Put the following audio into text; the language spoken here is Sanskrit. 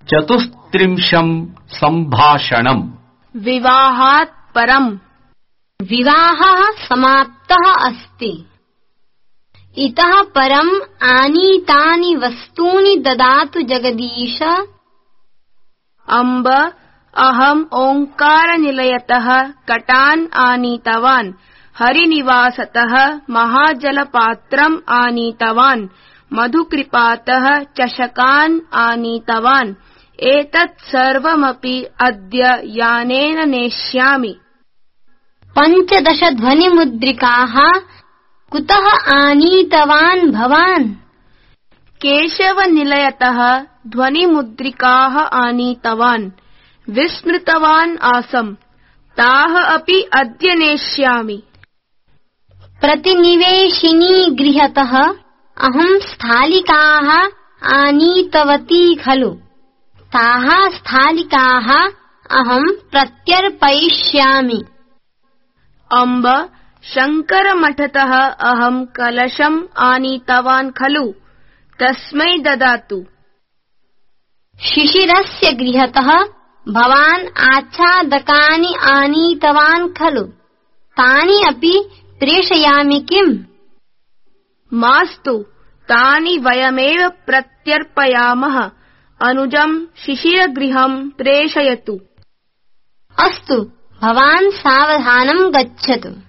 चतुस्त्रिंशं सम्भाषणम्। विवाहात् परम् विवाहः समाप्तः अस्ति। इतः परम् आनीतानि वस्तूनि ददातु जगदीश। अम्ब अहम् ओङ्कारनिलयतः कटान् आनीतवान्, हरिनिवासतः महाजलपात्रम् आनीतवान्, मधुकृपातः चषकान् आनीतवान्। एतत् सर्वमपि अद्य यानेन नेष्यामि। 15 ध्वनिमुद्रिकाः कुतः आनीतवान् भवान्? केशवनिलयतः ध्वनिमुद्रिकाः आनीतवान्। विस्मृतवान् आसम्, ताः अपि अद्य नेष्यामि। प्रतिनिवेशिनी गृहतः अहम् स्थालिकाः आनीतवती खलु, ताः स्थालिकाः अहम् प्रत्यर्पयिष्यामि। अम्ब शङ्करमठतः अहम् कलशम् आनीतवान् खलु, तस्मै ददातु। शिशिरस्य गृहतः भवान् आच्छादकानि आनीतवान् खलु, तानि अपि प्रेषयामि किम्? मास्तु, तानि वयमेव प्रत्यर्पयामः। अनुजम् शिशिरगृहम् प्रेषयतु। अस्तु, भवान् सावधानं गच्छतु।